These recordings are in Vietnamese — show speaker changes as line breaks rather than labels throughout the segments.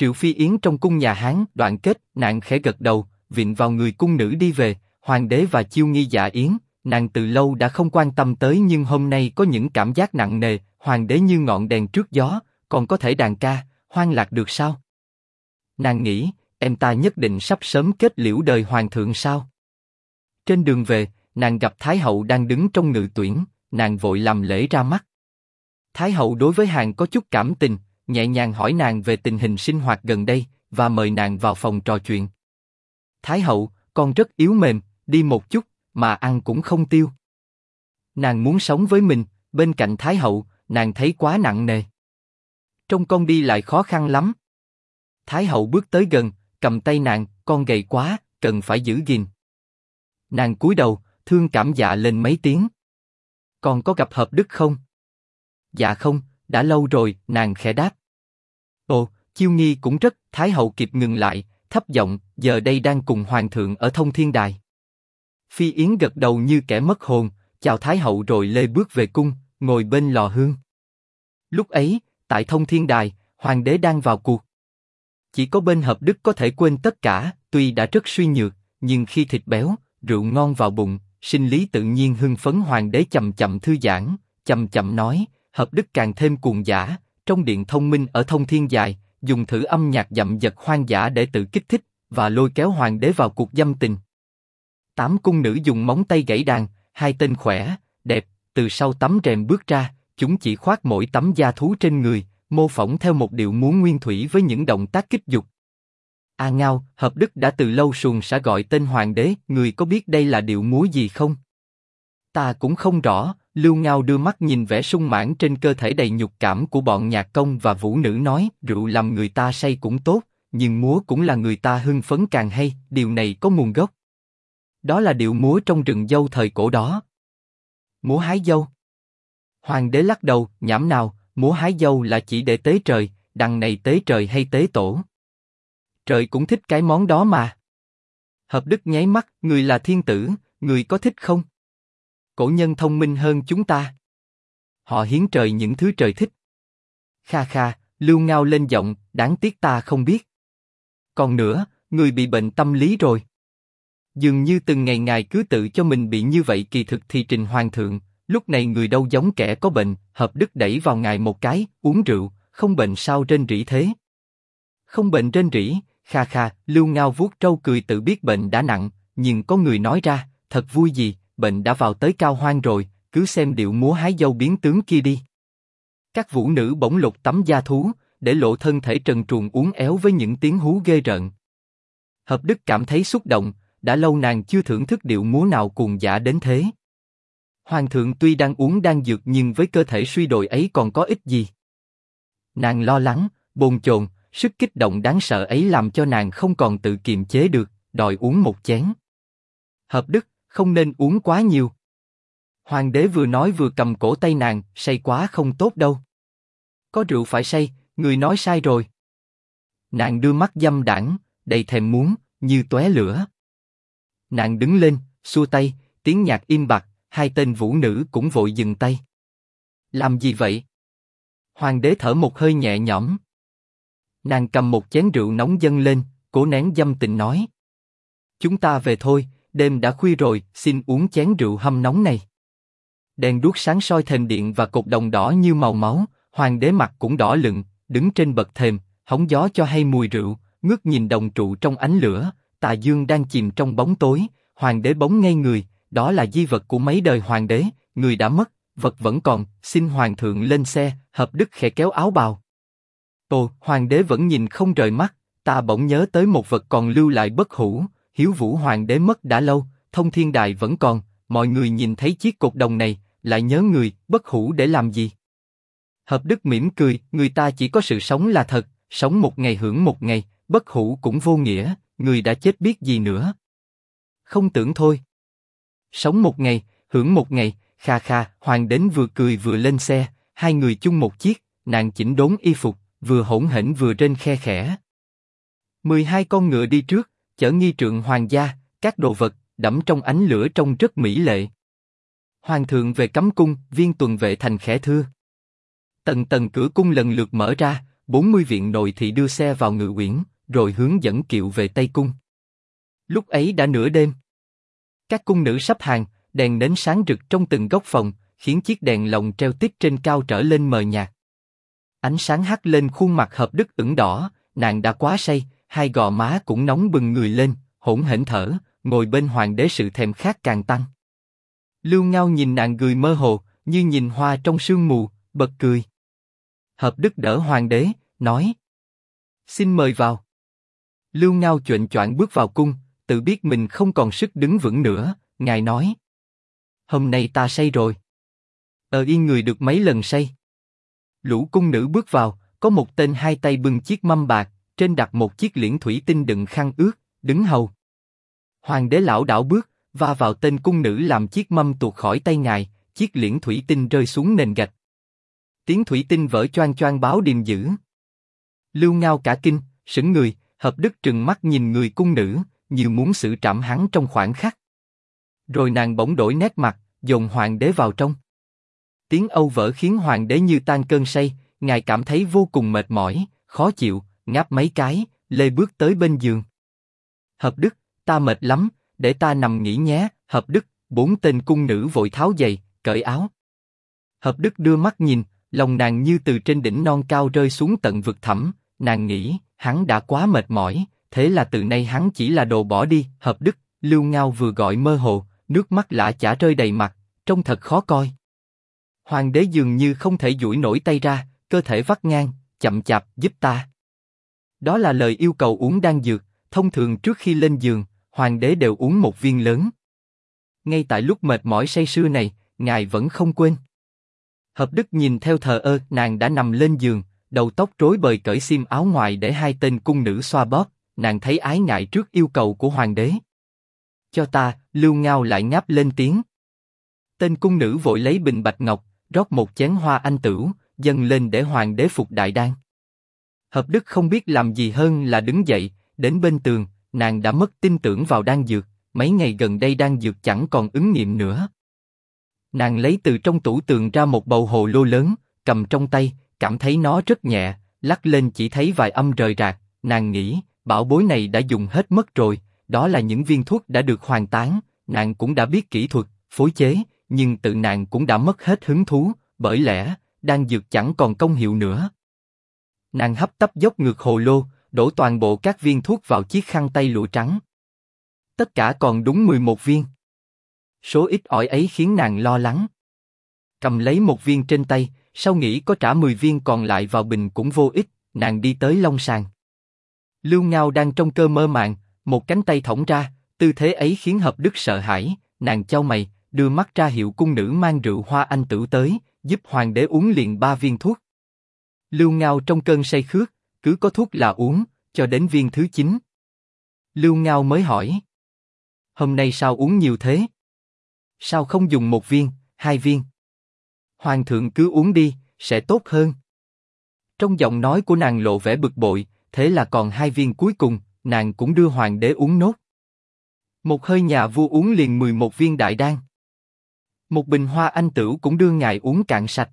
Triệu Phi Yến trong cung nhà Hán Đoạn Kết, nàng khẽ gật đầu, vịn vào người cung nữ đi về. Hoàng đế và Chiêu Nghi dạ yến, nàng từ lâu đã không quan tâm tới nhưng hôm nay có những cảm giác nặng nề. Hoàng đế như ngọn đèn trước gió, còn có thể đàn ca, hoan lạc được sao? Nàng nghĩ, em ta nhất định sắp sớm kết liễu đời hoàng thượng sao? Trên đường về, nàng gặp Thái hậu đang đứng trong ngự tuyển, nàng vội làm lễ ra mắt. Thái hậu đối với Hàn có chút cảm tình, nhẹ nhàng hỏi nàng về tình hình sinh hoạt gần đây và mời nàng vào phòng trò chuyện. Thái hậu, con rất yếu mềm, đi một chút mà ăn cũng không tiêu. Nàng muốn sống với mình, bên cạnh Thái hậu, nàng thấy quá nặng nề. Trông con đi lại khó khăn lắm. Thái hậu bước tới gần, cầm tay nàng, con gầy quá, cần phải giữ gìn. Nàng cúi đầu, thương cảm dạ lên mấy tiếng. Con có gặp Hợp Đức không? Dạ không, đã lâu rồi, nàng khẽ đáp. Ồ, Chiêu Nghi cũng rất. Thái hậu kịp ngừng lại, thấp giọng, giờ đây đang cùng hoàng thượng ở Thông Thiên Đài. Phi Yến gật đầu như kẻ mất hồn, chào Thái hậu rồi lê bước về cung, ngồi bên lò hương. Lúc ấy, tại Thông Thiên Đài, hoàng đế đang vào cuộc. Chỉ có bên Hợp Đức có thể quên tất cả, tuy đã rất suy nhược, nhưng khi thịt béo, rượu ngon vào bụng, sinh lý tự nhiên hưng phấn. Hoàng đế chậm chậm thư giãn, chậm chậm nói. Hợp Đức càng thêm cuồng dã, trong điện thông minh ở Thông Thiên Đài, dùng thử âm nhạc dậm dật hoang dã để tự kích thích và lôi kéo hoàng đế vào cuộc dâm tình. 8 cung nữ dùng móng tay gãy đàn, 2 tên khỏe, đẹp, từ sau tấm rèm bước ra, chúng chỉ khoác mỗi tấm da thú trên người, mô phỏng theo một điệu múa nguyên thủy với những động tác kích dục. A Ngao, Hợp Đức đã từ lâu suồng sẽ gọi tên hoàng đế, người có biết đây là điệu múa gì không? Ta cũng không rõ. Lưu Ngao đưa mắt nhìn vẻ sung mãn trên cơ thể đầy nhục cảm của bọn nhạc công và vũ nữ nói, rượu làm người ta say cũng tốt, nhưng múa cũng là người ta hưng phấn càng hay, điều này có nguồn gốc. Đó là điệu múa trong rừng dâu thời cổ đó. Múa hái dâu. Hoàng đế lắc đầu, nhảm nào, múa hái dâu là chỉ để tế trời, đằng này tế trời hay tế tổ? Trời cũng thích cái món đó mà. Hợp Đức nháy mắt, người là thiên tử, người có thích không? Cổ nhân thông minh hơn chúng ta. Họ hiến trời những thứ trời thích. Kha kha, Lưu Ngao lên giọng, đáng tiếc ta không biết. Còn nữa, người bị bệnh tâm lý rồi. Dường như từng ngày ngài cứ tự cho mình bị như vậy, kỳ thực thì trình hoàng thượng, lúc này người đâu giống kẻ có bệnh. Hợp Đức đẩy vào ngài một cái, uống rượu, không bệnh sao rên rỉ thế? Không bệnh rên rỉ, kha kha, Lưu Ngao vuốt trâu cười tự biết bệnh đã nặng, nhưng có người nói ra, thật vui gì, bệnh đã vào tới cao hoang rồi, cứ xem điệu múa hái dâu biến tướng kia đi. Các vũ nữ bỗng lột tấm da thú, để lộ thân thể trần truồng uốn éo với những tiếng hú ghê rợn. Hợp Đức cảm thấy xúc động, đã lâu nàng chưa thưởng thức điệu múa nào cuồng dã đến thế. Hoàng thượng tuy đang uống đan dược nhưng với cơ thể suy đồi ấy còn có ích gì? Nàng lo lắng, bồn chồn, sức kích động đáng sợ ấy làm cho nàng không còn tự kiềm chế được, đòi uống một chén. Hợp Đức, không nên uống quá nhiều. Hoàng đế vừa nói vừa cầm cổ tay nàng, say quá không tốt đâu. Có rượu phải say, người nói sai rồi. Nàng đưa mắt dâm đãng, đầy thèm muốn, như tóe lửa. Nàng đứng lên, xua tay, tiếng nhạc im bặt, 2 tên vũ nữ cũng vội dừng tay. Làm gì vậy? Hoàng đế thở một hơi nhẹ nhõm. Nàng cầm một chén rượu nóng dâng lên, cố nén dâm tình nói. Chúng ta về thôi, đêm đã khuya rồi, xin uống chén rượu hâm nóng này. Đèn đuốc sáng soi thềm điện và cột đồng đỏ như màu máu, hoàng đế mặt cũng đỏ lựng, đứng trên bậc thềm, hóng gió cho hay mùi rượu, ngước nhìn đồng trụ trong ánh lửa, tà dương đang chìm trong bóng tối, hoàng đế bỗng ngây người, đó là di vật của mấy đời hoàng đế, người đã mất, vật vẫn còn, xin hoàng thượng lên xe. Hợp Đức khẽ kéo áo bào. Ồ, hoàng đế vẫn nhìn không rời mắt, ta bỗng nhớ tới một vật còn lưu lại bất hủ, Hiếu Vũ hoàng đế mất đã lâu, Thông Thiên Đài vẫn còn, mọi người nhìn thấy chiếc cột đồng này, lại nhớ người, bất hủ để làm gì? Hợp Đức mỉm cười, người ta chỉ có sự sống là thật, sống một ngày hưởng một ngày, bất hủ cũng vô nghĩa, người đã chết biết gì nữa. Không tưởng thôi. Sống một ngày, hưởng một ngày, kha kha, hoàng đến vừa cười vừa lên xe, 2 người chung một chiếc, nàng chỉnh đốn y phục, vừa hỗn hển vừa rên khe khẽ. 12 con ngựa đi trước, chở nghi trượng hoàng gia, các đồ vật, đẫm trong ánh lửa trông rất mỹ lệ. Hoàng thượng về cấm cung, viên tuần vệ thành khẽ thưa. Tầng tầng cửa cung lần lượt mở ra, 40 viện nội thị đưa xe vào Ngự Uyển, rồi hướng dẫn kiệu về Tây Cung. Lúc ấy đã nửa đêm. Các cung nữ sắp hàng, đèn nến sáng rực trong từng góc phòng, khiến chiếc đèn lồng treo tít trên cao trở lên mờ nhạt. Ánh sáng hắt lên khuôn mặt Hợp Đức ửng đỏ, nàng đã quá say, hai gò má cũng nóng bừng người lên, hỗn hển thở, ngồi bên hoàng đế sự thèm khát càng tăng. Lưu Ngao nhìn nàng cười mơ hồ, như nhìn hoa trong sương mù, bật cười. Hợp Đức đỡ hoàng đế, nói: xin mời vào. Lưu Ngao choạng choạng bước vào cung, tự biết mình không còn sức đứng vững nữa, ngài nói: hôm nay ta say rồi. Yên người được mấy lần say. Lũ cung nữ bước vào, có một tên hai tay bưng chiếc mâm bạc, trên đặt một chiếc liễn thủy tinh đựng khăn ướt, đứng hầu. Hoàng đế lảo đảo bước, va vào tên cung nữ làm chiếc mâm tuột khỏi tay ngài, chiếc liễn thủy tinh rơi xuống nền gạch. Tiếng thủy tinh vỡ choang choang báo điềm dữ. Lưu Ngao cả kinh, sững người, Hợp Đức trừng mắt nhìn người cung nữ, như muốn xử trảm hắn trong khoảnh khắc. Rồi nàng bỗng đổi nét mặt, dồn hoàng đế vào trong. Tiếng âu vỡ khiến hoàng đế như tan cơn say, ngài cảm thấy vô cùng mệt mỏi, khó chịu, ngáp mấy cái, lê bước tới bên giường. Hợp Đức, ta mệt lắm, để ta nằm nghỉ nhé. Hợp Đức, bốn tên cung nữ vội tháo giày, cởi áo. Hợp Đức đưa mắt nhìn, lòng nàng như từ trên đỉnh non cao rơi xuống tận vực thẳm, nàng nghĩ, hắn đã quá mệt mỏi, thế là từ nay hắn chỉ là đồ bỏ đi. Hợp Đức, Lưu Ngao vừa gọi mơ hồ, nước mắt lã chả rơi đầy mặt, trông thật khó coi. Hoàng đế dường như không thể duỗi nổi tay ra, cơ thể vắt ngang, chậm chạp, giúp ta. Đó là lời yêu cầu uống đan dược, thông thường trước khi lên giường, hoàng đế đều uống một viên lớn. Ngay tại lúc mệt mỏi say sưa này, ngài vẫn không quên. Hợp Đức nhìn theo thờ ơ, nàng đã nằm lên giường, đầu tóc rối bời cởi xiêm áo ngoài để hai tên cung nữ xoa bóp, nàng thấy ái ngại trước yêu cầu của hoàng đế. Cho ta, Lưu Ngao lại ngáp lên tiếng. Tên cung nữ vội lấy bình bạch ngọc, rót một chén hoa anh tửu, dâng lên để hoàng đế phục đại đan. Hợp Đức không biết làm gì hơn là đứng dậy, đến bên tường, nàng đã mất tin tưởng vào đan dược, mấy ngày gần đây đan dược chẳng còn ứng nghiệm nữa. Nàng lấy từ trong tủ tường ra một bầu hồ lô lớn, cầm trong tay, cảm thấy nó rất nhẹ, lắc lên chỉ thấy vài âm rời rạc, nàng nghĩ, bảo bối này đã dùng hết mất rồi, đó là những viên thuốc đã được hoàn tán, nàng cũng đã biết kỹ thuật, phối chế, nhưng tự nàng cũng đã mất hết hứng thú, bởi lẽ, đan dược chẳng còn công hiệu nữa. Nàng hấp tấp dốc ngược hồ lô, đổ toàn bộ các viên thuốc vào chiếc khăn tay lụa trắng. Tất cả còn đúng 11 viên. Số ít ỏi ấy khiến nàng lo lắng. Cầm lấy một viên trên tay, sau nghĩ có trả 10 viên còn lại vào bình cũng vô ích, nàng đi tới long sàng. Lưu Ngao đang trong cơn mơ màng, một cánh tay thõng ra, tư thế ấy khiến Hợp Đức sợ hãi, nàng chau mày, đưa mắt ra hiệu cung nữ mang rượu hoa anh tửu tới, giúp hoàng đế uống liền 3 viên thuốc. Lưu Ngao trong cơn say khướt, cứ có thuốc là uống, cho đến viên thứ 9. Lưu Ngao mới hỏi: hôm nay sao uống nhiều thế? Sao không dùng 1 viên, 2 viên? Hoàng thượng cứ uống đi, sẽ tốt hơn. Trong giọng nói của nàng lộ vẻ bực bội, thế là còn 2 viên cuối cùng, nàng cũng đưa hoàng đế uống nốt. Một hơi nhà vua uống liền 11 viên đại đan. Một bình hoa anh tửu cũng đưa ngài uống cạn sạch.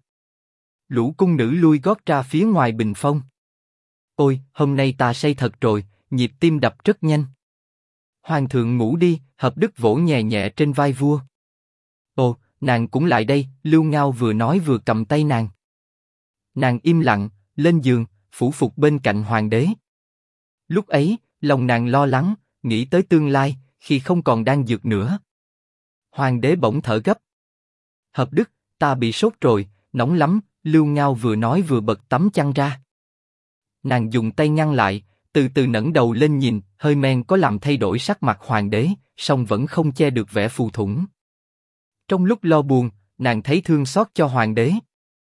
Lũ cung nữ lui gót ra phía ngoài bình phong. Ôi, hôm nay ta say thật rồi, nhịp tim đập rất nhanh. Hoàng thượng ngủ đi, Hợp Đức vỗ nhẹ nhẹ trên vai vua. Ồ, nàng cũng lại đây, Lưu Ngao vừa nói vừa cầm tay nàng. Nàng im lặng, lên giường, phủ phục bên cạnh hoàng đế. Lúc ấy, lòng nàng lo lắng, nghĩ tới tương lai, khi không còn đan dược nữa. Hoàng đế bỗng thở gấp. Hợp Đức, ta bị sốt rồi, nóng lắm, Lưu Ngao vừa nói vừa bật tấm chăn ra. Nàng dùng tay ngăn lại, từ từ ngẩng đầu lên nhìn, hơi men có làm thay đổi sắc mặt hoàng đế, song vẫn không che được vẻ phù thủng. Trong lúc lo buồn, nàng thấy thương xót cho hoàng đế.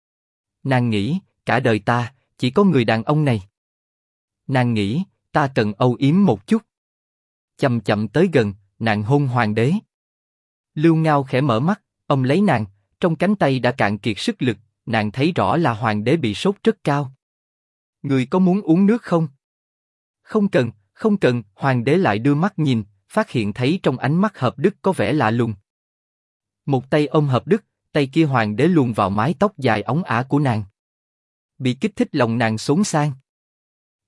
Nàng nghĩ, cả đời ta, chỉ có người đàn ông này. Nàng nghĩ, ta cần âu yếm một chút. Chậm chậm tới gần, nàng hôn hoàng đế. Lưu Ngao khẽ mở mắt, ông lấy nàng, trong cánh tay đã cạn kiệt sức lực, nàng thấy rõ là hoàng đế bị sốt rất cao. Người có muốn uống nước không? Không cần, không cần, hoàng đế lại đưa mắt nhìn, phát hiện thấy trong ánh mắt Hợp Đức có vẻ lạ lùng. Một tay ôm Hợp Đức, tay kia hoàng đế luồn vào mái tóc dài óng ả của nàng. Bị kích thích lòng nàng xốn xang.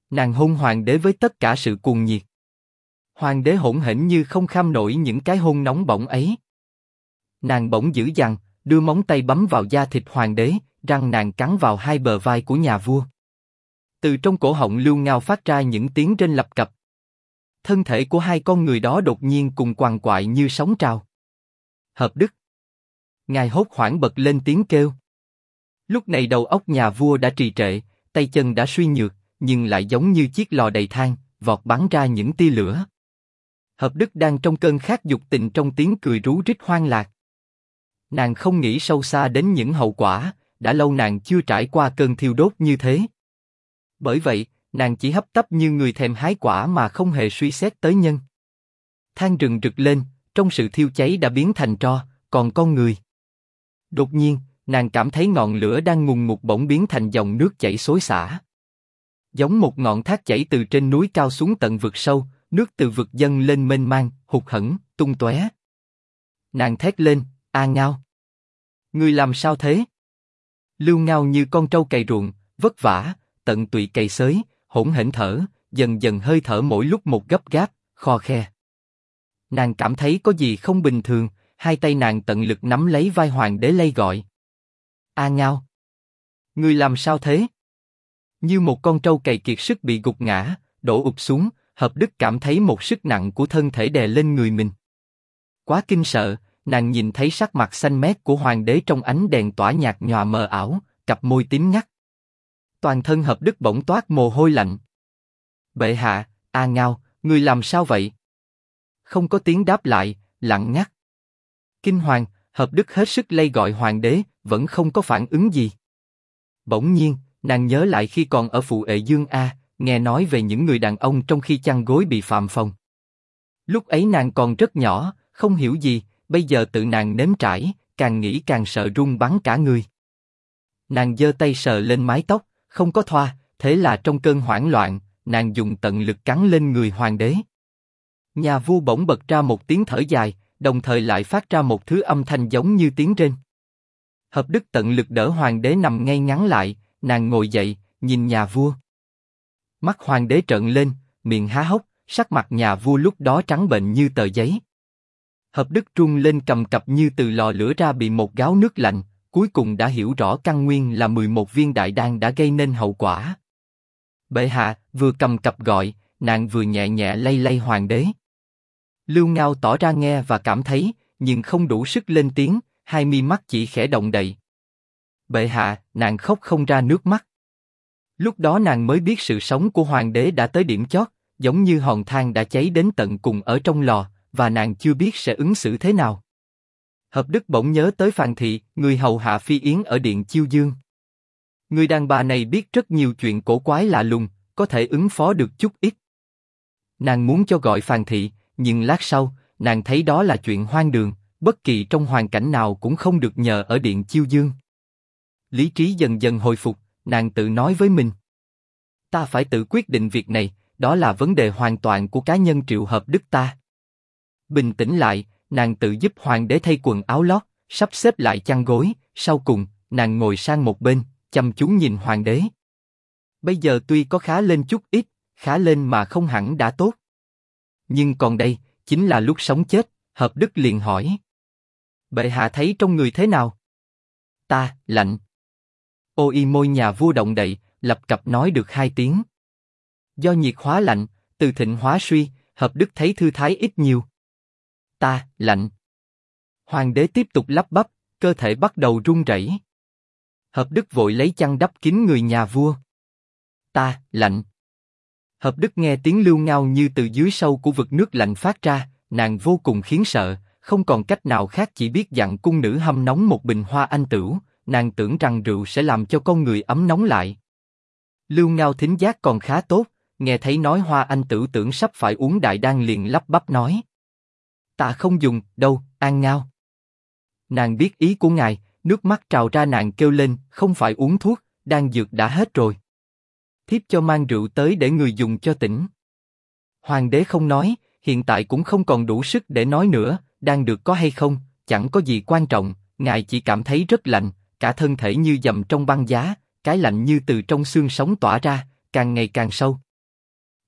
Nàng hôn hoàng đế với tất cả sự cuồng nhiệt. Hoàng đế hỗn hển như không kham nổi những cái hôn nóng bỏng ấy. Nàng bỗng dữ dằn, đưa móng tay bấm vào da thịt hoàng đế, răng nàng cắn vào hai bờ vai của nhà vua. Từ trong cổ họng Lưu Ngao phát ra những tiếng rên lập cập. Thân thể của hai con người đó đột nhiên cùng quằn quại như sóng trào. Hợp Đức. Ngài hốt hoảng bật lên tiếng kêu. Lúc này đầu óc nhà vua đã trì trệ, tay chân đã suy nhược, nhưng lại giống như chiếc lò đầy than, vọt bắn ra những tia lửa. Hợp Đức đang trong cơn khát dục tình trong tiếng cười rú rít hoang lạc. Nàng không nghĩ sâu xa đến những hậu quả, đã lâu nàng chưa trải qua cơn thiêu đốt như thế. Bởi vậy, nàng chỉ hấp tấp như người thèm hái quả mà không hề suy xét tới nhân. Than rừng rực lên, trong sự thiêu cháy đã biến thành tro, còn con người. Đột nhiên, nàng cảm thấy ngọn lửa đang ngùn ngụt bỗng biến thành dòng nước chảy xối xả. Giống một ngọn thác chảy từ trên núi cao xuống tận vực sâu, nước từ vực dâng lên mênh mang, hụt hẫng, tung tóe. Nàng thét lên, A Ngao! Ngươi làm sao thế? Lưu Ngao như con trâu cày ruộng, vất vả, tận tụy cày xới, hỗn hển thở, dần dần hơi thở mỗi lúc một gấp gáp, kho khe. Nàng cảm thấy có gì không bình thường, hai tay nàng tận lực nắm lấy vai hoàng đế lay gọi. A Ngao! Ngươi làm sao thế? Như một con trâu cày kiệt sức bị gục ngã, đổ ụp xuống, Hợp Đức cảm thấy một sức nặng của thân thể đè lên người mình. Quá kinh sợ, nàng nhìn thấy sắc mặt xanh mét của hoàng đế trong ánh đèn tỏa nhạt nhòa mờ ảo, cặp môi tím ngắt. Toàn thân Hợp Đức bỗng toát mồ hôi lạnh. Bệ hạ, A Ngao, ngươi làm sao vậy? Không có tiếng đáp lại, lặng ngắt. Kinh hoàng, Hợp Đức hết sức lay gọi hoàng đế, vẫn không có phản ứng gì. Bỗng nhiên, nàng nhớ lại khi còn ở Phụ Ệ Dương A, nghe nói về những người đàn ông trong khi chăn gối bị phạm phong. Lúc ấy nàng còn rất nhỏ, không hiểu gì, bây giờ tự nàng nếm trải, càng nghĩ càng sợ run bắn cả người. Nàng giơ tay sờ lên mái tóc, không có thoa, thế là trong cơn hoảng loạn, nàng dùng tận lực cắn lên người hoàng đế. Nhà vua bỗng bật ra một tiếng thở dài, đồng thời lại phát ra một thứ âm thanh giống như tiếng rên. Hợp Đức tận lực đỡ hoàng đế nằm ngay ngắn lại, nàng ngồi dậy, nhìn nhà vua. Mắt hoàng đế trợn lên, miệng há hốc, sắc mặt nhà vua lúc đó trắng bệch như tờ giấy. Hợp Đức run lên cầm cập như từ lò lửa ra bị một gáo nước lạnh, cuối cùng đã hiểu rõ căn nguyên là 11 viên đại đan đã gây nên hậu quả. Bệ hạ, vừa cầm cập gọi, nàng vừa nhẹ nhẹ lay lay hoàng đế. Lưu Ngao tỏ ra nghe và cảm thấy, nhưng không đủ sức lên tiếng, hai mi mắt chỉ khẽ động đậy. Bệ hạ, nàng khóc không ra nước mắt. Lúc đó nàng mới biết sự sống của hoàng đế đã tới điểm chót, giống như hòn than đã cháy đến tận cùng ở trong lò, và nàng chưa biết sẽ ứng xử thế nào. Hợp Đức bỗng nhớ tới Phàn Thị, người hầu hạ Phi Yến ở Điện Chiêu Dương. Người đàn bà này biết rất nhiều chuyện cổ quái lạ lùng, có thể ứng phó được chút ít. Nàng muốn cho gọi Phàn Thị, nhưng lát sau, nàng thấy đó là chuyện hoang đường, bất kỳ trong hoàn cảnh nào cũng không được nhờ ở Điện Chiêu Dương. Lý trí dần dần hồi phục, nàng tự nói với mình. Ta phải tự quyết định việc này, đó là vấn đề hoàn toàn của cá nhân Triệu Hợp Đức ta. Bình tĩnh lại, nàng tự giúp hoàng đế thay quần áo lót, sắp xếp lại chăn gối, sau cùng, nàng ngồi sang một bên, chăm chú nhìn hoàng đế. Bây giờ tuy có khá lên chút ít, khá lên mà không hẳn đã tốt. Nhưng còn đây, chính là lúc sống chết, Hợp Đức liền hỏi. Bệ hạ thấy trong người thế nào? Ta, lạnh. Ôi môi nhà vua động đậy, lập cập nói được 2 tiếng. Do nhiệt hóa lạnh, từ thịnh hóa suy, Hợp Đức thấy thư thái ít nhiều. Ta, lạnh. Hoàng đế tiếp tục lắp bắp, cơ thể bắt đầu run rẩy. Hợp Đức vội lấy chăn đắp kín người nhà vua. Ta, lạnh. Hợp Đức nghe tiếng Lưu Ngao như từ dưới sâu của vực nước lạnh phát ra, nàng vô cùng khiếp sợ, không còn cách nào khác chỉ biết dặn cung nữ hâm nóng một bình hoa anh tửu, nàng tưởng rằng rượu sẽ làm cho con người ấm nóng lại. Lưu Ngao thính giác còn khá tốt, nghe thấy nói hoa anh tửu tưởng sắp phải uống đại đan liền lắp bắp nói. Ta không dùng, đâu, An Ngao. Nàng biết ý của ngài, nước mắt trào ra nàng kêu lên, không phải uống thuốc, đan dược đã hết rồi. Thiếp cho mang rượu tới để người dùng cho tỉnh. Hoàng đế không nói, hiện tại cũng không còn đủ sức để nói nữa, đan được có hay không, chẳng có gì quan trọng, ngài chỉ cảm thấy rất lạnh, cả thân thể như dầm trong băng giá, cái lạnh như từ trong xương sống tỏa ra, càng ngày càng sâu.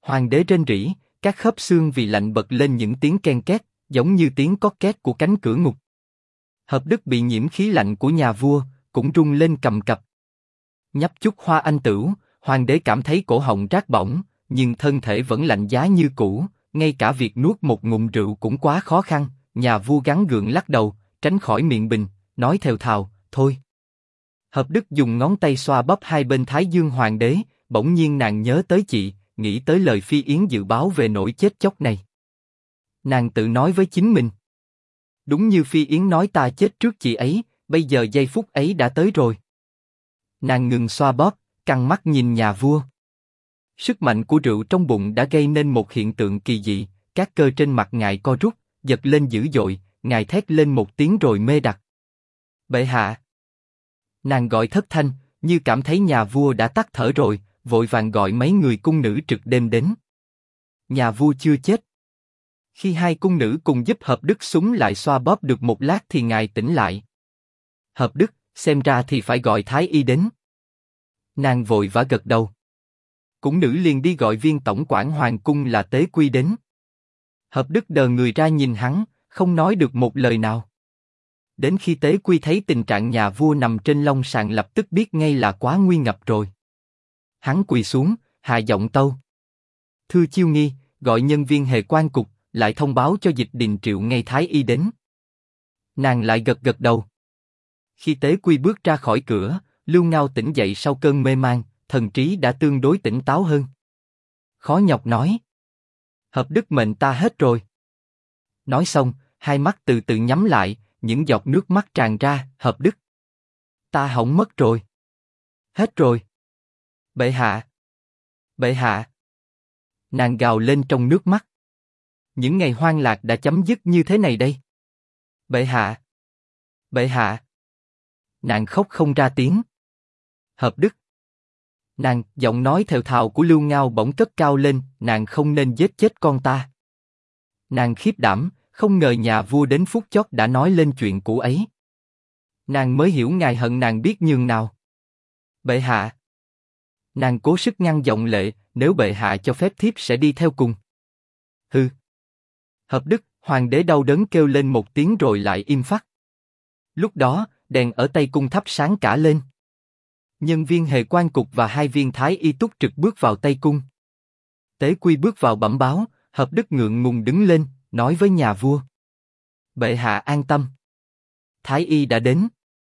Hoàng đế rên rỉ, các khớp xương vì lạnh bật lên những tiếng ken két, giống như tiếng cót két của cánh cửa ngục. Hợp Đức bị nhiễm khí lạnh của nhà vua, cũng rung lên cầm cập. Nhấp chút hoa anh tửu, hoàng đế cảm thấy cổ họng rát bỏng, nhưng thân thể vẫn lạnh giá như cũ, ngay cả việc nuốt một ngụm rượu cũng quá khó khăn. Nhà vua gắng gượng lắc đầu, tránh khỏi miệng bình, nói thều thào, thôi. Hợp Đức dùng ngón tay xoa bóp hai bên thái dương hoàng đế, bỗng nhiên nàng nhớ tới chị, nghĩ tới lời Phi Yến dự báo về nỗi chết chóc này. Nàng tự nói với chính mình. Đúng như Phi Yến nói ta chết trước chị ấy, bây giờ giây phút ấy đã tới rồi. Nàng ngừng xoa bóp, căng mắt nhìn nhà vua. Sức mạnh của rượu trong bụng đã gây nên một hiện tượng kỳ dị, các cơ trên mặt ngài co rút, giật lên dữ dội, ngài thét lên một tiếng rồi mê đặc. Bệ hạ. Nàng gọi thất thanh, như cảm thấy nhà vua đã tắt thở rồi, vội vàng gọi mấy người cung nữ trực đêm đến. Nhà vua chưa chết. Khi hai cung nữ cùng giúp Hợp Đức súng lại xoa bóp được một lát thì ngài tỉnh lại. Hợp Đức, xem ra thì phải gọi thái y đến. Nàng vội vã gật đầu. Cung nữ liền đi gọi viên tổng quản hoàng cung là Tế Quy đến. Hợp Đức đờ người ra nhìn hắn, không nói được một lời nào. Đến khi Tế Quy thấy tình trạng nhà vua nằm trên long sàn lập tức biết ngay là quá nguy ngập rồi. Hắn quỳ xuống, hạ giọng tâu. Thưa Chiêu Nghi, gọi nhân viên hề quan cục, lại thông báo cho Dịch Đình triệu ngay thái y đến. Nàng lại gật gật đầu. Khi Tế Quy bước ra khỏi cửa, Lưu Ngao tỉnh dậy sau cơn mê man, thần trí đã tương đối tỉnh táo hơn. Khó nhọc nói. Hợp Đức mệnh ta hết rồi. Nói xong, hai mắt từ từ nhắm lại, những giọt nước mắt tràn ra. Hợp Đức. Ta hỏng mất rồi. Hết rồi. Bệ hạ. Bệ hạ. Nàng gào lên trong nước mắt. Những ngày hoang lạc đã chấm dứt như thế này đây. Bệ hạ. Bệ hạ. Nàng khóc không ra tiếng. Hợp Đức. Nàng, giọng nói thều thào của Lưu Ngao bỗng cất cao lên, nàng không nên giết chết con ta. Nàng khiếp đảm, không ngờ nhà vua đến phút chót đã nói lên chuyện cũ ấy. Nàng mới hiểu ngài hận nàng biết nhường nào. Bệ hạ. Nàng cố sức ngăn giọng lệ, nếu bệ hạ cho phép thiếp sẽ đi theo cùng. Hừ. Hợp Đức, hoàng đế đau đớn kêu lên một tiếng rồi lại im phắt. Lúc đó, đèn ở Tây Cung thắp sáng cả lên. Nhân viên hề quan cục và hai viên thái y túc trực bước vào Tây Cung. Tế Quy bước vào bẩm báo, Hợp Đức ngượng ngùng đứng lên, nói với nhà vua. Bệ hạ an tâm. Thái y đã đến.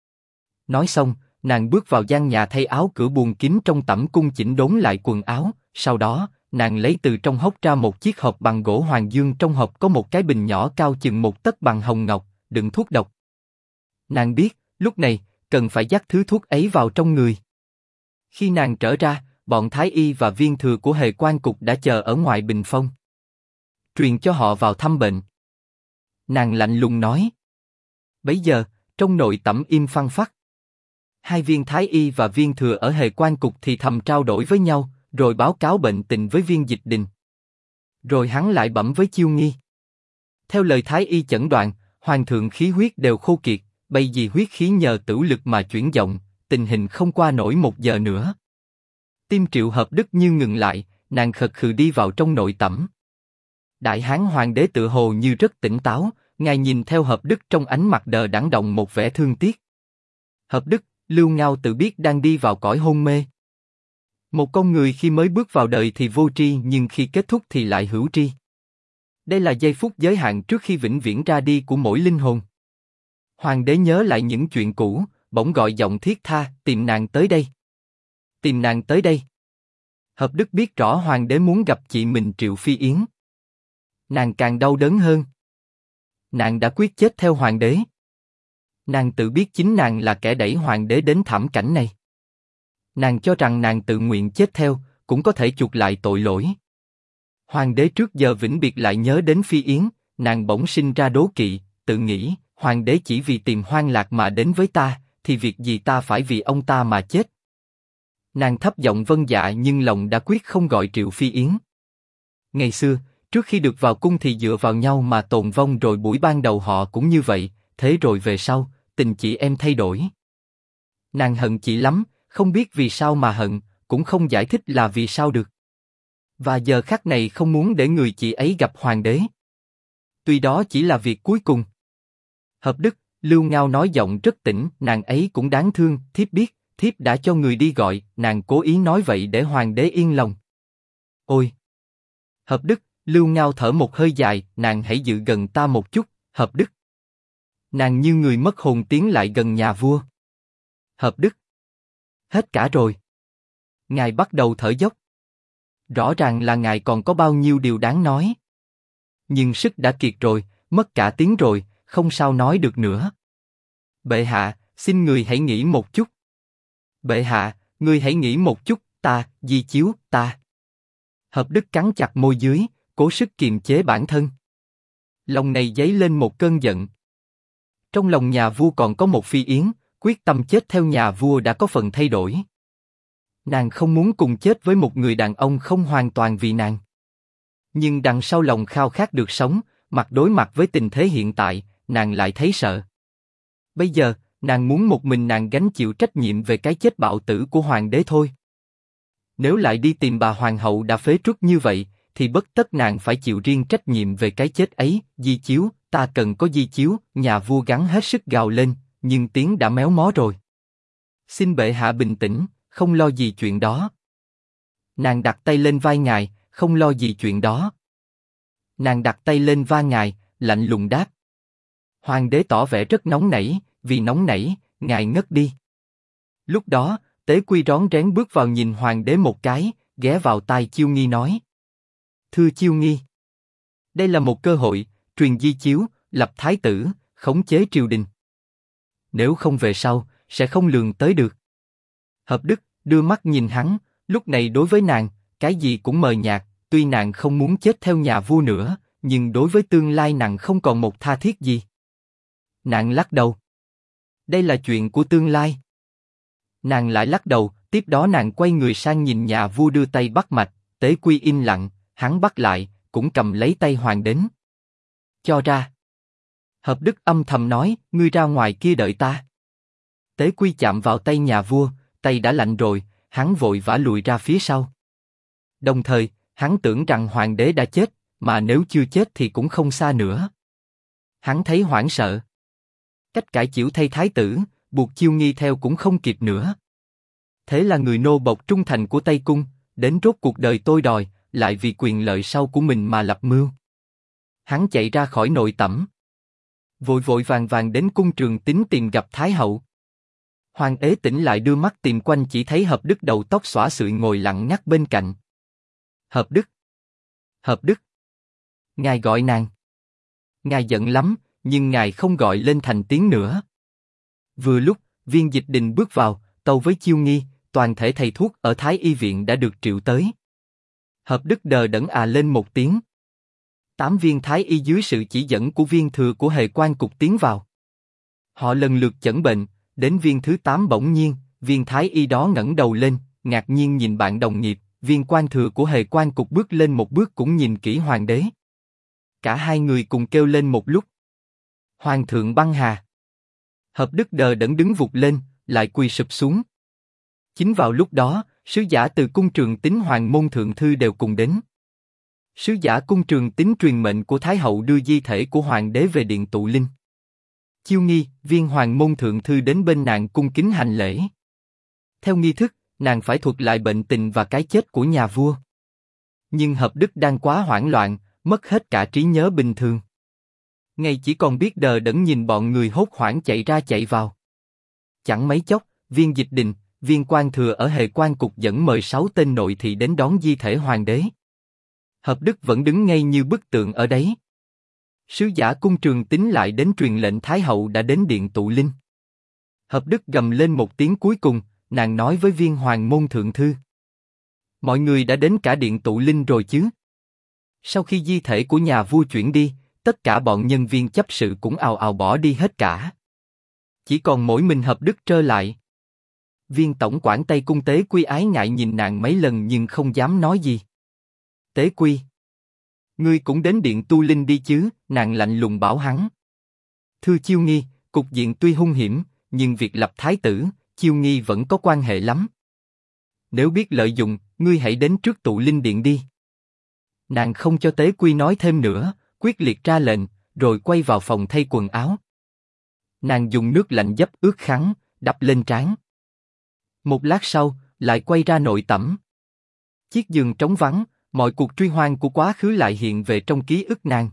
Nói xong, nàng bước vào gian nhà thay áo cửa buồng kín trong tẩm cung chỉnh đốn lại quần áo, sau đó, nàng lấy từ trong hốc ra một chiếc hộp bằng gỗ hoàng dương, trong hộp có một cái bình nhỏ cao chừng một tấc bằng hồng ngọc, đựng thuốc độc. Nàng biết, lúc này, cần phải dắt thứ thuốc ấy vào trong người. Khi nàng trở ra, bọn thái y và viên thừa của hề quan cục đã chờ ở ngoài bình phong. Truyền cho họ vào thăm bệnh. Nàng lạnh lùng nói. Bấy giờ, trong nội tẩm im phăng phắc. Hai viên thái y và viên thừa ở hề quan cục thì thầm trao đổi với nhau, rồi báo cáo bệnh tình với viên Dịch Đình. Rồi hắn lại bẩm với Chiêu Nghi. Theo lời thái y chẩn đoạn, hoàng thượng khí huyết đều khô kiệt, bây vì huyết khí nhờ tửu lực mà chuyển động, tình hình không qua nổi 1 giờ nữa. Tim Triệu Hợp Đức như ngừng lại, nàng khật khừ đi vào trong nội tẩm. Đại Hán hoàng đế tự hồ như rất tỉnh táo, ngài nhìn theo Hợp Đức trong ánh mặt đờ đẫn động một vẻ thương tiếc. Hợp Đức, Lưu Ngao tự biết đang đi vào cõi hôn mê. Một con người khi mới bước vào đời thì vô tri, nhưng khi kết thúc thì lại hữu tri. Đây là giây phút giới hạn trước khi vĩnh viễn ra đi của mỗi linh hồn. Hoàng đế nhớ lại những chuyện cũ, bỗng gọi giọng thiết tha, tìm nàng tới đây. Tìm nàng tới đây. Hợp Đức biết rõ hoàng đế muốn gặp chị mình Triệu Phi Yến. Nàng càng đau đớn hơn. Nàng đã quyết chết theo hoàng đế. Nàng tự biết chính nàng là kẻ đẩy hoàng đế đến thảm cảnh này. Nàng cho rằng nàng tự nguyện chết theo, cũng có thể chuộc lại tội lỗi. Hoàng đế trước giờ vĩnh biệt lại nhớ đến Phi Yến, nàng bỗng sinh ra đố kỵ, tự nghĩ, hoàng đế chỉ vì tìm hoang lạc mà đến với ta, thì việc gì ta phải vì ông ta mà chết. Nàng thấp giọng vâng dạ nhưng lòng đã quyết không gọi Triệu Phi Yến. Ngày xưa, trước khi được vào cung thì dựa vào nhau mà tồn vong, rồi buổi ban đầu họ cũng như vậy, thế rồi về sau, tình chị em thay đổi. Nàng hận chị lắm, không biết vì sao mà hận, cũng không giải thích là vì sao được. Và giờ khắc này không muốn để người chị ấy gặp hoàng đế. Tuy đó chỉ là việc cuối cùng. Hợp đức, Lưu Ngao nói giọng rất tĩnh, nàng ấy cũng đáng thương, thiếp biết, thiếp đã cho người đi gọi, nàng cố ý nói vậy để hoàng đế yên lòng. Ôi! Hợp đức, Lưu Ngao thở một hơi dài, nàng hãy dự gần ta một chút, Hợp đức. Nàng như người mất hồn tiến lại gần nhà vua. Hợp đức. Hết cả rồi. Ngài bắt đầu thở dốc. Rõ ràng là ngài còn có bao nhiêu điều đáng nói. Nhưng sức đã kiệt rồi, mất cả tiếng rồi, không sao nói được nữa. Bệ hạ, xin người hãy nghĩ một chút. Bệ hạ, người hãy nghĩ một chút, ta, di chiếu, ta. Hợp đức cắn chặt môi dưới, cố sức kiềm chế bản thân. Lòng này dấy lên một cơn giận. Trong lòng nhà vua còn có một phi yến, quyết tâm chết theo nhà vua đã có phần thay đổi. Nàng không muốn cùng chết với một người đàn ông không hoàn toàn vì nàng. Nhưng đằng sau lòng khao khát được sống, mặt đối mặt với tình thế hiện tại, nàng lại thấy sợ. Bây giờ, nàng muốn một mình nàng gánh chịu trách nhiệm về cái chết bạo tử của hoàng đế thôi. Nếu lại đi tìm bà hoàng hậu đã phế truất như vậy, thì bất tất nàng phải chịu riêng trách nhiệm về cái chết ấy. Di chiếu, ta cần có di chiếu, nhà vua gắng hết sức gào lên, nhưng tiếng đã méo mó rồi. Xin bệ hạ bình tĩnh, không lo gì chuyện đó. Nàng đặt tay lên vai ngài, không lo gì chuyện đó. Nàng đặt tay lên vai ngài, lạnh lùng đáp. Hoàng đế tỏ vẻ rất nóng nảy, vì nóng nảy, ngài ngất đi. Lúc đó, Tế Quy rón rén bước vào nhìn hoàng đế một cái, ghé vào tai Chiêu Nghi nói. Thưa Chiêu Nghi, đây là một cơ hội, truyền di chiếu, lập thái tử, khống chế triều đình. Nếu không về sau, sẽ không lường tới được. Hợp đức, đưa mắt nhìn hắn, lúc này đối với nàng, cái gì cũng mờ nhạt, tuy nàng không muốn chết theo nhà vua nữa, nhưng đối với tương lai nàng không còn một tha thiết gì. Nàng lắc đầu. Đây là chuyện của tương lai. Nàng lại lắc đầu, tiếp đó nàng quay người sang nhìn nhà vua đưa tay bắt mạch, Tế Quy im lặng, hắn bắt lại, cũng cầm lấy tay hoàng đến. Cho ra. Hợp đức âm thầm nói, ngươi ra ngoài kia đợi ta. Tế Quy chạm vào tay nhà vua, tay đã lạnh rồi, hắn vội vã lùi ra phía sau. Đồng thời, hắn tưởng rằng hoàng đế đã chết, mà nếu chưa chết thì cũng không xa nữa. Hắn thấy hoảng sợ. Cách cải chiểu thay thái tử, buộc Chiêu Nghi theo cũng không kịp nữa. Thế là người nô bộc trung thành của Tây Cung, đến rốt cuộc đời tôi đòi, lại vì quyền lợi sau của mình mà lập mưu. Hắn chạy ra khỏi nội tẩm. Vội vội vàng vàng đến cung Trường Tín tìm gặp Thái hậu. Hoàng ế tỉnh lại đưa mắt tìm quanh chỉ thấy Hợp đức đầu tóc xõa xụi ngồi lặng ngắt bên cạnh. Hợp đức! Hợp đức! Ngài gọi nàng. Ngài giận lắm, nhưng ngài không gọi lên thành tiếng nữa. Vừa lúc, Viên Dịch Đình bước vào, tâu với Chiêu Nghi, toàn thể thầy thuốc ở Thái y viện đã được triệu tới. Hợp đức đờ đẫn lên một tiếng. 8 viên Thái y dưới sự chỉ dẫn của viên thừa của Hề Quan cục tiến vào. Họ lần lượt chẩn bệnh, đến viên thứ 8 bỗng nhiên, viên Thái y đó ngẩng đầu lên, ngạc nhiên nhìn bạn đồng nghiệp, viên quan thừa của Hề Quan cục bước lên một bước cũng nhìn kỹ hoàng đế. Cả hai người cùng kêu lên một lúc. Hoàng thượng băng hà. Hợp đức đờ đẫn đứng vụt lên, lại quỳ sụp xuống. Chính vào lúc đó, sứ giả từ cung Trường Tín Hoàng môn thượng thư đều cùng đến. Sứ giả cung Trường Tín truyền mệnh của Thái hậu đưa di thể của hoàng đế về điện tụ linh. Chiêu Nghi, viên hoàng môn thượng thư đến bên nàng cung kính hành lễ. Theo nghi thức, nàng phải thuật lại bệnh tình và cái chết của nhà vua. Nhưng Hợp đức đang quá hoảng loạn, mất hết cả trí nhớ bình thường. Ngay chỉ còn biết đờ đẫn nhìn bọn người hốt hoảng chạy ra chạy vào. Chẳng mấy chốc, Viên Dịch Đình, viên quan thừa ở Hề Quan cục dẫn mời 6 tên nội thị đến đón di thể hoàng đế. Hợp đức vẫn đứng ngay như bức tượng ở đấy. Sứ giả cung Trường Tín lại đến truyền lệnh Thái hậu đã đến điện tụ linh. Hợp đức gầm lên một tiếng cuối cùng, nàng nói với viên hoàng môn thượng thư. Mọi người đã đến cả điện tụ linh rồi chứ? Sau khi di thể của nhà vua chuyển đi, tất cả bọn nhân viên chấp sự cũng ào ào bỏ đi hết cả. Chỉ còn mỗi mình Hợp đức trơ lại. Viên tổng quản Tây Cung Tế Quy ái ngại nhìn nàng mấy lần nhưng không dám nói gì. Tế Quy, ngươi cũng đến điện tu linh đi chứ? Nàng lạnh lùng bảo hắn. Thưa Chiêu Nghi, cục diện tuy hung hiểm, nhưng việc lập thái tử, Chiêu Nghi vẫn có quan hệ lắm. Nếu biết lợi dụng, ngươi hãy đến trước tụ linh điện đi. Nàng không cho Tế Quy nói thêm nữa, quyết liệt ra lệnh, rồi quay vào phòng thay quần áo. Nàng dùng nước lạnh dấp ướt khăn, đắp lên trán. Một lát sau, lại quay ra nội tẩm. Chiếc giường trống vắng, mọi cuộc truy hoang của quá khứ lại hiện về trong ký ức nàng.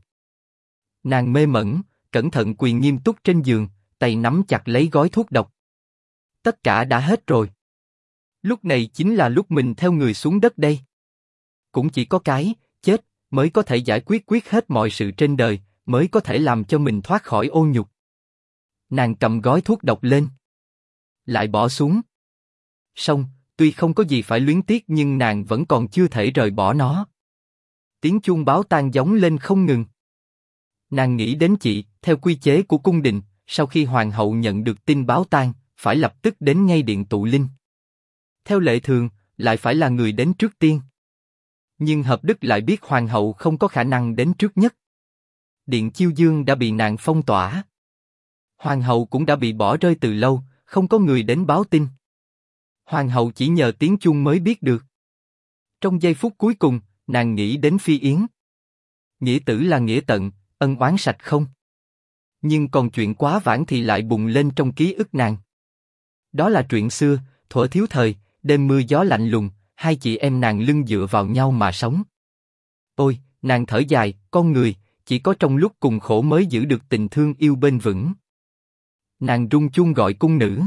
Nàng mê mẩn, cẩn thận quỳ nghiêm túc trên giường, tay nắm chặt lấy gói thuốc độc. Tất cả đã hết rồi. Lúc này chính là lúc mình theo người xuống đất đây. Cũng chỉ có cái chết mới có thể giải quyết hết mọi sự trên đời, mới có thể làm cho mình thoát khỏi ô nhục. Nàng cầm gói thuốc độc lên, lại bỏ xuống. Xong, tuy không có gì phải luyến tiếc nhưng nàng vẫn còn chưa thể rời bỏ nó. Tiếng chuông báo tang gióng lên không ngừng. Nàng nghĩ đến chị, theo quy chế của cung đình, sau khi hoàng hậu nhận được tin báo tang, phải lập tức đến ngay điện tụ linh. Theo lệ thường, lại phải là người đến trước tiên. Nhưng Hợp Đức lại biết hoàng hậu không có khả năng đến trước nhất. Điện Chiêu Dương đã bị nàng phong tỏa. Hoàng hậu cũng đã bị bỏ rơi từ lâu, không có người đến báo tin. Hoàng hậu chỉ nhờ tiếng chuông mới biết được. Trong giây phút cuối cùng, nàng nghĩ đến Phi Yến. Nghĩa tử là nghĩa tận, ân oán sạch không. Nhưng còn chuyện quá vãng thì lại bùng lên trong ký ức nàng. Đó là chuyện xưa, thuở thiếu thời, đêm mưa gió lạnh lùng, hai chị em nàng lưng dựa vào nhau mà sống. Ôi, nàng thở dài, con người, chỉ có trong lúc cùng khổ mới giữ được tình thương yêu bên vững. Nàng rung chuông gọi cung nữ.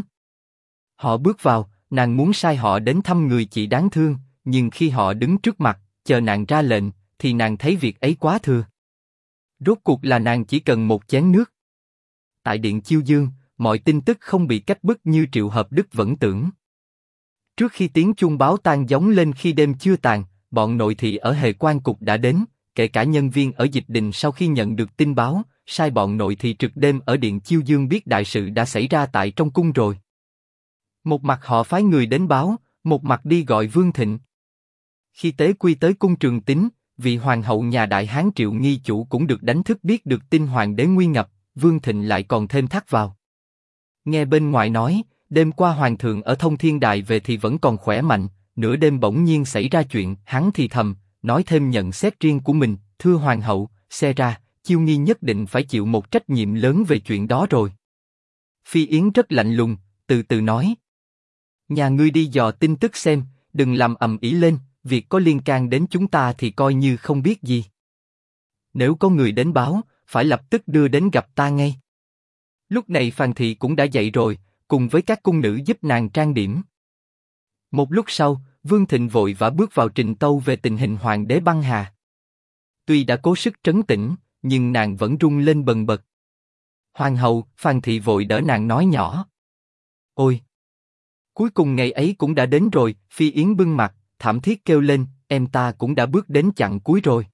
Họ bước vào, nàng muốn sai họ đến thăm người chị đáng thương, nhưng khi họ đứng trước mặt, chờ nàng ra lệnh, thì nàng thấy việc ấy quá thừa. Rốt cuộc là nàng chỉ cần một chén nước. Tại điện Chiêu Dương, mọi tin tức không bị cách bức như Triệu Hợp Đức vẫn tưởng. Trước khi tiếng chuông báo tang gióng lên khi đêm chưa tàn, bọn nội thị ở Hề Quan Cục đã đến, kể cả nhân viên ở dịch đình sau khi nhận được tin báo, sai bọn nội thị trực đêm ở điện Chiêu Dương biết đại sự đã xảy ra tại trong cung rồi. Một mặt họ phái người đến báo, một mặt đi gọi Vương Thịnh. Khi Tế Quy tới cung Trường Tín, vị hoàng hậu nhà Đại Hán Triệu Nghi Chủ cũng được đánh thức biết được tin hoàng đế nguy ngập, Vương Thịnh lại còn thêm thắt vào. Nghe bên ngoài nói, đêm qua hoàng thượng ở Thông Thiên Đài về thì vẫn còn khỏe mạnh, nửa đêm bỗng nhiên xảy ra chuyện, hắn thì thầm, nói thêm nhận xét riêng của mình, thưa hoàng hậu, xe ra, Chiêu Nghi nhất định phải chịu một trách nhiệm lớn về chuyện đó rồi. Phi Yến rất lạnh lùng, từ từ nói. Nhà ngươi đi dò tin tức xem, đừng làm ầm ĩ lên, việc có liên can đến chúng ta thì coi như không biết gì. Nếu có người đến báo, phải lập tức đưa đến gặp ta ngay. Lúc này Phàn Thị cũng đã dậy rồi, cùng với các cung nữ giúp nàng trang điểm. Một lúc sau, Vương Thịnh vội vã bước vào trình tâu về tình hình hoàng đế băng hà. Tuy đã cố sức trấn tĩnh, nhưng nàng vẫn rung lên bần bật. Hoàng hậu, Phàn Thị vội đỡ nàng nói nhỏ. Ôi! Cuối cùng ngày ấy cũng đã đến rồi, Phi Yến bưng mặt, thảm thiết kêu lên, em ta cũng đã bước đến chặng cuối rồi.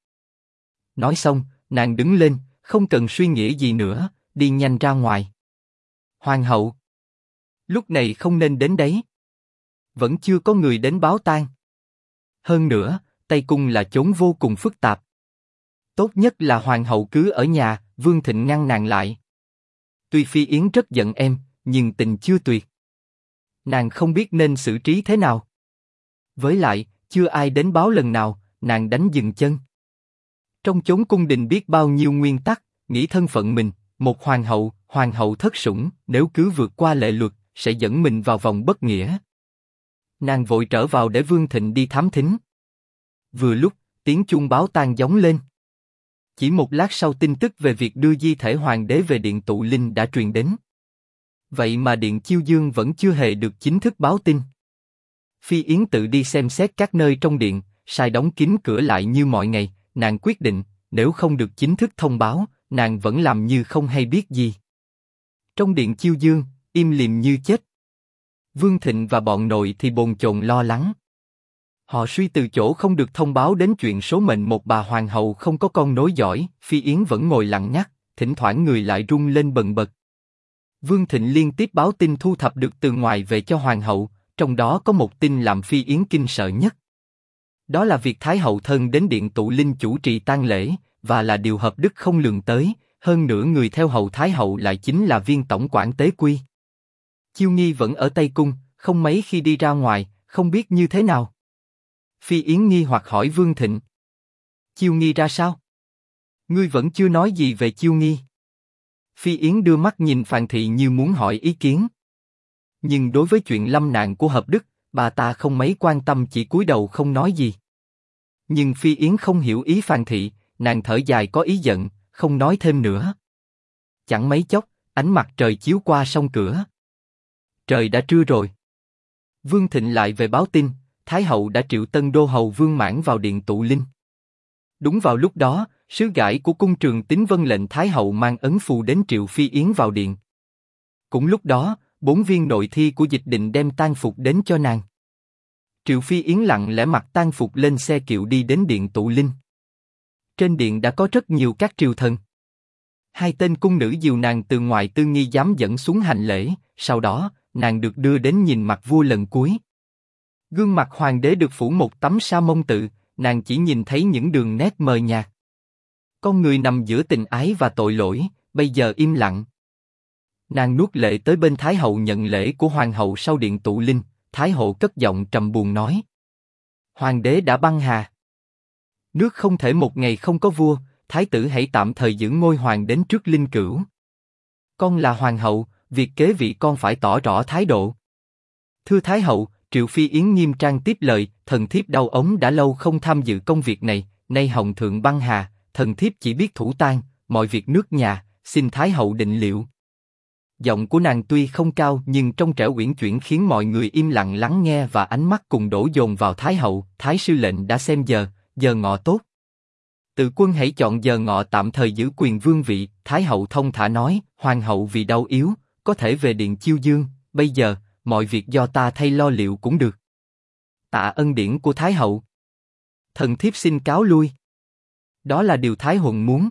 Nói xong, nàng đứng lên, không cần suy nghĩ gì nữa, đi nhanh ra ngoài. Hoàng hậu! Lúc này không nên đến đấy. Vẫn chưa có người đến báo tang. Hơn nữa, Tây Cung là chốn vô cùng phức tạp. Tốt nhất là hoàng hậu cứ ở nhà, Vương Thịnh ngăn nàng lại. Tuy Phi Yến rất giận em, nhưng tình chưa tuyệt. Nàng không biết nên xử trí thế nào. Với lại, chưa ai đến báo lần nào, nàng đánh dừng chân. Trong chốn cung đình biết bao nhiêu nguyên tắc, nghĩ thân phận mình, một hoàng hậu thất sủng, nếu cứ vượt qua lệ luật, sẽ dẫn mình vào vòng bất nghĩa. Nàng vội trở vào để Vương Thịnh đi thám thính. Vừa lúc, tiếng chuông báo tang gióng lên. Chỉ một lát sau tin tức về việc đưa di thể hoàng đế về điện tụ linh đã truyền đến. Vậy mà điện Chiêu Dương vẫn chưa hề được chính thức báo tin. Phi Yến tự đi xem xét các nơi trong điện, sai đóng kín cửa lại như mọi ngày, nàng quyết định, nếu không được chính thức thông báo, nàng vẫn làm như không hay biết gì. Trong điện Chiêu Dương, im lìm như chết. Vương Thịnh và bọn nội thì bồn chồn lo lắng. Họ suy từ chỗ không được thông báo đến chuyện số mệnh một bà hoàng hậu không có con nối dõi, Phi Yến vẫn ngồi lặng ngắt, thỉnh thoảng người lại rung lên bần bật. Vương Thịnh liên tiếp báo tin thu thập được từ ngoài về cho hoàng hậu, trong đó có một tin làm Phi Yến kinh sợ nhất. Đó là việc Thái hậu thân đến điện tụ linh chủ trì tang lễ, và là điều Hợp Đức không lường tới, hơn nữa người theo hầu Thái hậu lại chính là viên tổng quản Tế Quy. Chiêu Nghi vẫn ở Tây Cung, không mấy khi đi ra ngoài, không biết như thế nào. Phi Yến nghi hoặc hỏi Vương Thịnh. Chiêu Nghi ra sao? Ngươi vẫn chưa nói gì về Chiêu Nghi. Phi Yến đưa mắt nhìn Phàn Thị như muốn hỏi ý kiến. Nhưng đối với chuyện lâm nạn của Hợp Đức, bà ta không mấy quan tâm, chỉ cúi đầu không nói gì. Nhưng Phi Yến không hiểu ý Phàn Thị, nàng thở dài có ý giận, không nói thêm nữa. Chẳng mấy chốc, ánh mặt trời chiếu qua song cửa. Trời đã trưa rồi. Vương Thịnh lại về báo tin, Thái hậu đã triệu tân đô hầu Vương Mãn vào điện tụ linh. Đúng vào lúc đó, sứ gãi của cung Trường Tín vâng lệnh Thái hậu mang ấn phù đến triệu Phi Yến vào điện. Cũng lúc đó, 4 viên nội thi của Dịch Định đem tang phục đến cho nàng. Triệu Phi Yến lặng lẽ mặc tang phục lên xe kiệu đi đến điện tụ linh. Trên điện đã có rất nhiều các triều thần. 2 tên cung nữ dìu nàng từ ngoài tư nghi giám dẫn xuống hành lễ, sau đó, nàng được đưa đến nhìn mặt vua lần cuối. Gương mặt hoàng đế được phủ một tấm sa mông tự, nàng chỉ nhìn thấy những đường nét mờ nhạt. Con người nằm giữa tình ái và tội lỗi, bây giờ im lặng. Nàng nuốt lệ tới bên Thái hậu nhận lễ của hoàng hậu sau điện tụ linh, Thái hậu cất giọng trầm buồn nói: Hoàng đế đã băng hà. Nước không thể một ngày không có vua, Thái tử hãy tạm thời giữ ngôi hoàng đến trước linh cữu. Con là hoàng hậu, việc kế vị con phải tỏ rõ thái độ. Thưa Thái hậu, Triệu Phi Yến nghiêm trang tiếp lời, thần thiếp đau ống đã lâu không tham dự công việc này, nay hồng thượng băng hà, thần thiếp chỉ biết thủ tang, mọi việc nước nhà, xin Thái hậu định liệu. Giọng của nàng tuy không cao nhưng trong trẻo uyển chuyển khiến mọi người im lặng lắng nghe và ánh mắt cùng đổ dồn vào Thái hậu. Thái sư lệnh đã xem giờ ngọ tốt. Tự quân hãy chọn giờ ngọ tạm thời giữ quyền vương vị. Thái hậu thông thả nói, hoàng hậu vì đau yếu, có thể về điện chiêu dương, bây giờ, mọi việc do ta thay lo liệu cũng được. Tạ ân điển của Thái hậu. Thần thiếp xin cáo lui. Đó là điều Thái Huân muốn.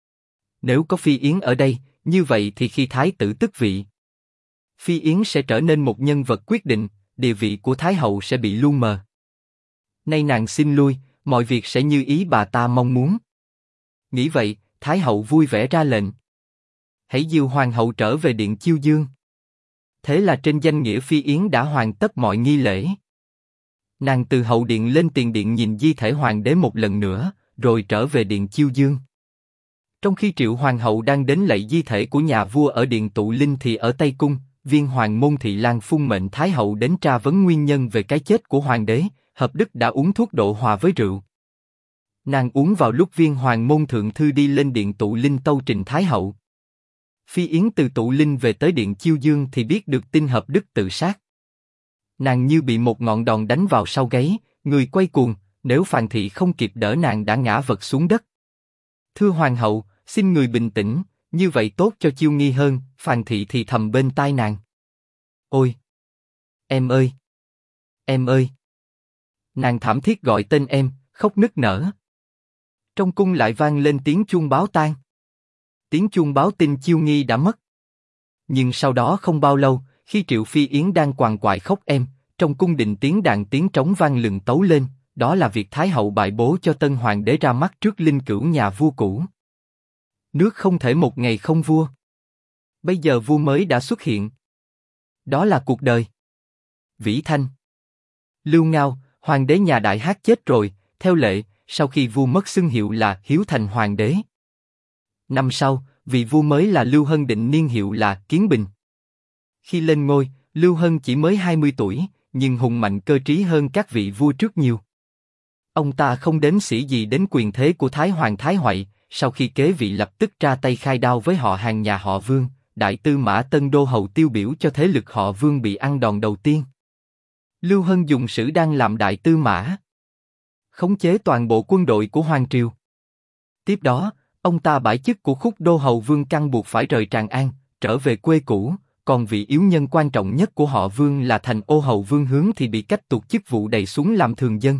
Nếu có Phi Yến ở đây, như vậy thì khi Thái tử tức vị, Phi Yến sẽ trở nên một nhân vật quyết định, địa vị của Thái hậu sẽ bị lu mờ. Nay nàng xin lui, mọi việc sẽ như ý bà ta mong muốn. Nghĩ vậy, Thái hậu vui vẻ ra lệnh. Hãy dìu hoàng hậu trở về điện chiêu dương. Thế là trên danh nghĩa Phi Yến đã hoàn tất mọi nghi lễ. Nàng từ hậu điện lên tiền điện nhìn di thể hoàng đế một lần nữa, rồi trở về điện chiêu dương. Trong khi Triệu hoàng hậu đang đến lạy di thể của nhà vua ở điện tụ linh thì ở Tây Cung, Viên hoàng môn Thị Lang phung mệnh Thái hậu đến tra vấn nguyên nhân về cái chết của hoàng đế. Hợp Đức đã uống thuốc độ hòa với rượu. Nàng uống vào lúc Viên hoàng môn thượng thư đi lên điện tụ linh tâu trình Thái hậu. Phi Yến từ tụ linh về tới điện chiêu dương thì biết được tin Hợp Đức tự sát. Nàng như bị một ngọn đòn đánh vào sau gáy, người quay cuồng, nếu Phàn Thị không kịp đỡ nàng đã ngã vật xuống đất. Thưa hoàng hậu, xin người bình tĩnh, như vậy tốt cho Chiêu Nghi hơn. Phàn Thị thì thầm bên tai nàng. Ôi! Em ơi! Em ơi! Nàng thảm thiết gọi tên em, khóc nức nở. Trong cung lại vang lên tiếng chuông báo tang. Tiếng chuông báo tin Chiêu Nghi đã mất. Nhưng sau đó không bao lâu, khi Triệu Phi Yến đang quằn quại khóc trong cung đình tiếng đàn tiếng trống vang lừng tấu lên, đó là việc Thái hậu bài bố cho tân hoàng đế ra mắt trước linh cữu nhà vua cũ. Nước không thể một ngày không vua. Bây giờ vua mới đã xuất hiện. Đó là cuộc đời. Vĩ Thanh. Lưu Ngao, hoàng đế nhà Đại Hát chết rồi, theo lệ, sau khi vua mất xưng hiệu là Hiếu Thành hoàng đế. Năm sau, vị vua mới là Lưu Hân định niên hiệu là Kiến Bình. Khi lên ngôi, Lưu Hân chỉ mới 20 tuổi, nhưng hùng mạnh cơ trí hơn các vị vua trước nhiều. Ông ta không đếm xỉa gì đến quyền thế của Thái Hoàng Thái Hoại, sau khi kế vị lập tức ra tay khai đao với họ hàng nhà họ Vương, Đại Tư Mã Tân Đô hầu tiêu biểu cho thế lực họ Vương bị ăn đòn đầu tiên. Lưu Hân dùng Sử Đan làm Đại Tư Mã, khống chế toàn bộ quân đội của Hoàng Triều. Tiếp đó, ông ta bãi chức của Khúc Đô hầu Vương Căn buộc phải rời Tràng An, trở về quê cũ, còn vị yếu nhân quan trọng nhất của họ Vương là Thành Ô hầu Vương Hướng thì bị cách tuột chức vụ đày xuống làm thường dân.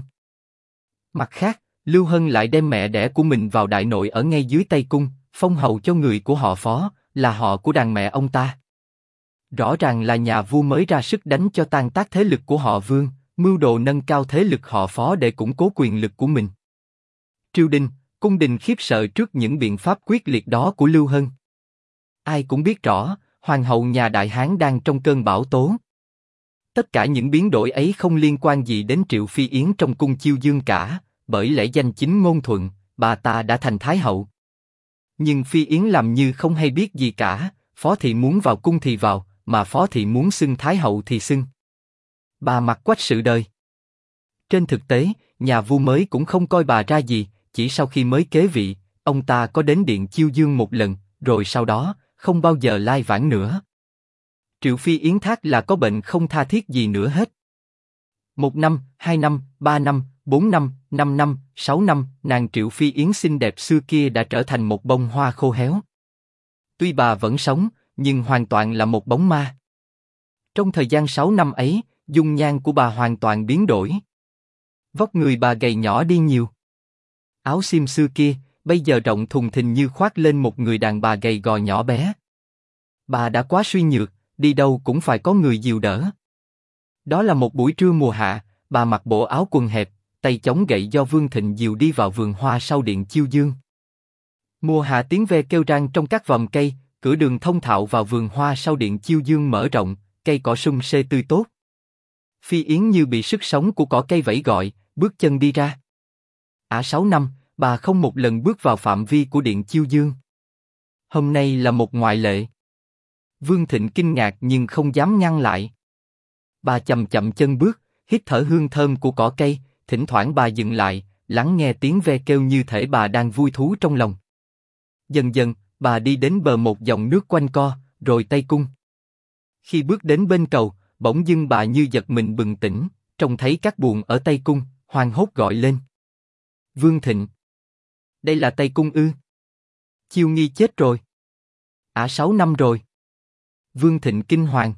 Mặt khác, Lưu Hân lại đem mẹ đẻ của mình vào đại nội ở ngay dưới Tây Cung, phong hầu cho người của họ Phó, là họ của đàn mẹ ông ta. Rõ ràng là nhà vua mới ra sức đánh cho tan tác thế lực của họ Vương, mưu đồ nâng cao thế lực họ Phó để củng cố quyền lực của mình. Triều đình, cung đình khiếp sợ trước những biện pháp quyết liệt đó của Lưu Hân. Ai cũng biết rõ, hoàng hậu nhà Đại Hán đang trong cơn bão tố. Tất cả những biến đổi ấy không liên quan gì đến Triệu Phi Yến trong cung Chiêu Dương cả, bởi lẽ danh chính ngôn thuận, bà ta đã thành Thái hậu. Nhưng Phi Yến làm như không hay biết gì cả, Phó thị muốn vào cung thì vào, mà Phó thị muốn xưng Thái hậu thì xưng. Bà mặc quách sự đời. Trên thực tế, nhà vua mới cũng không coi bà ra gì, chỉ sau khi mới kế vị, ông ta có đến điện Chiêu Dương một lần, rồi sau đó, không bao giờ lai vãng nữa. Triệu Phi Yến thác là có bệnh không tha thiết gì nữa hết. 1 năm, 2 năm, 3 năm, 4 năm, 5 năm, 6 năm, nàng Triệu Phi Yến xinh đẹp xưa kia đã trở thành một bông hoa khô héo. Tuy bà vẫn sống, nhưng hoàn toàn là một bóng ma. Trong thời gian 6 năm ấy, dung nhan của bà hoàn toàn biến đổi. Vóc người bà gầy nhỏ đi nhiều. Áo xiêm xưa kia, bây giờ rộng thùng thình như khoác lên một người đàn bà gầy gò nhỏ bé. Bà đã quá suy nhược, đi đâu cũng phải có người dìu đỡ. Đó là một buổi trưa mùa hạ, bà mặc bộ áo quần hẹp, tay chống gậy do Vương Thịnh dìu đi vào vườn hoa sau điện Chiêu Dương. Mùa hạ tiếng ve kêu rang trong các vòm cây, cửa đường thông thạo vào vườn hoa sau điện Chiêu Dương mở rộng, cây cỏ sum xê tươi tốt. Phi Yến như bị sức sống của cỏ cây vẫy gọi, bước chân đi ra. 6 năm, bà không một lần bước vào phạm vi của điện Chiêu Dương. Hôm nay là một ngoại lệ. Vương Thịnh kinh ngạc nhưng không dám ngăn lại. Bà chậm chậm chân bước, hít thở hương thơm của cỏ cây, thỉnh thoảng bà dừng lại, lắng nghe tiếng ve kêu như thể bà đang vui thú trong lòng. Dần dần, bà đi đến bờ một dòng nước quanh co, rồi Tây Cung. Khi bước đến bên cầu, bỗng dưng bà như giật mình bừng tỉnh, trông thấy các buồng ở Tây Cung, hoang hốt gọi lên. Vương Thịnh! Đây là Tây Cung ư? Chiêu Nghi chết rồi. 6 năm rồi. Vương Thịnh kinh hoàng.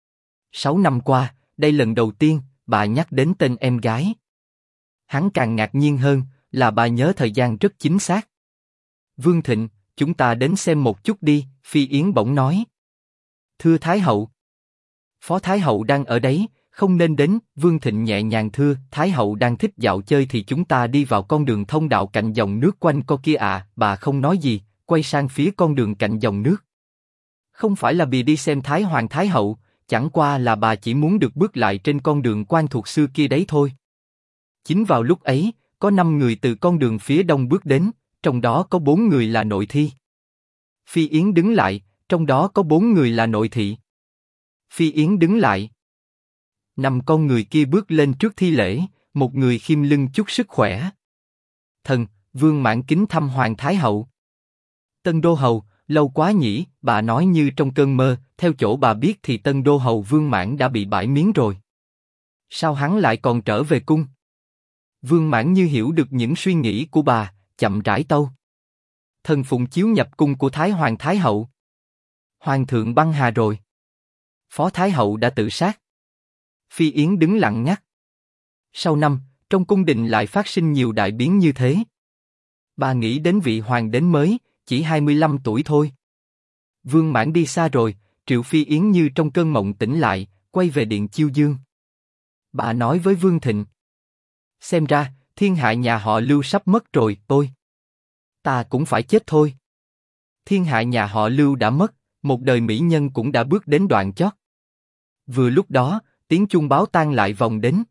6 năm qua, đây lần đầu tiên, bà nhắc đến tên em gái. Hắn càng ngạc nhiên hơn, là bà nhớ thời gian rất chính xác. Vương Thịnh, chúng ta đến xem một chút đi, Phi Yến bỗng nói. Thưa Thái hậu. Phó Thái hậu đang ở đấy, không nên đến, Vương Thịnh nhẹ nhàng thưa, Thái hậu đang thích dạo chơi thì chúng ta đi vào con đường thông đạo cạnh dòng nước quanh co kia à, bà không nói gì, quay sang phía con đường cạnh dòng nước. Không phải là vì đi xem Thái Hoàng Thái hậu, chẳng qua là bà chỉ muốn được bước lại trên con đường quen thuộc xưa kia đấy thôi. Chính vào lúc ấy, có 5 người từ con đường phía đông bước đến, trong đó có 4 người là nội thi. Phi Yến đứng lại, trong đó có 4 người là nội thị. Phi Yến đứng lại. 5 con người kia bước lên trước thi lễ, một người khiêm lưng chúc sức khỏe. Thần, Vương Mãn kính thăm Hoàng Thái hậu. Tân Đô hầu, lâu quá nhỉ, bà nói như trong cơn mơ, theo chỗ bà biết thì Tân Đô hầu Vương Mãn đã bị bãi miếng rồi. Sao hắn lại còn trở về cung? Vương Mãn như hiểu được những suy nghĩ của bà, chậm rãi tâu. Thần phụng chiếu nhập cung của Thái Hoàng Thái hậu. Hoàng thượng băng hà rồi. Phó Thái hậu đã tự sát. Phi Yến đứng lặng ngắt. Sau năm, trong cung đình lại phát sinh nhiều đại biến như thế. Bà nghĩ đến vị hoàng đế mới, chỉ 25 tuổi thôi. Vương Mãn đi xa rồi, Triệu Phi Yến như trong cơn mộng tỉnh lại, quay về điện Chiêu Dương. Bà nói với Vương Thịnh. Xem ra, thiên hạ nhà họ Lưu sắp mất rồi, ta cũng phải chết thôi. Thiên hạ nhà họ Lưu đã mất, một đời mỹ nhân cũng đã bước đến đoạn chót. Vừa lúc đó, tiếng chuông báo tang lại vọng đến.